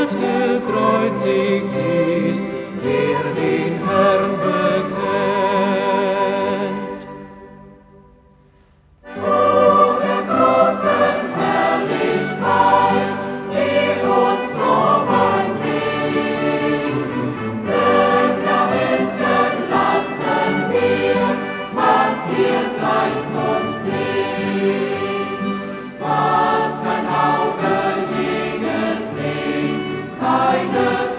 Gott gekreuzigt ist, der den Herrn bekennt. O der großen Herrlichkeit, die uns Roman bringt, denn da hinten lassen wir, was hier gleißt und blinkt, was kein Auge je gesehen, keine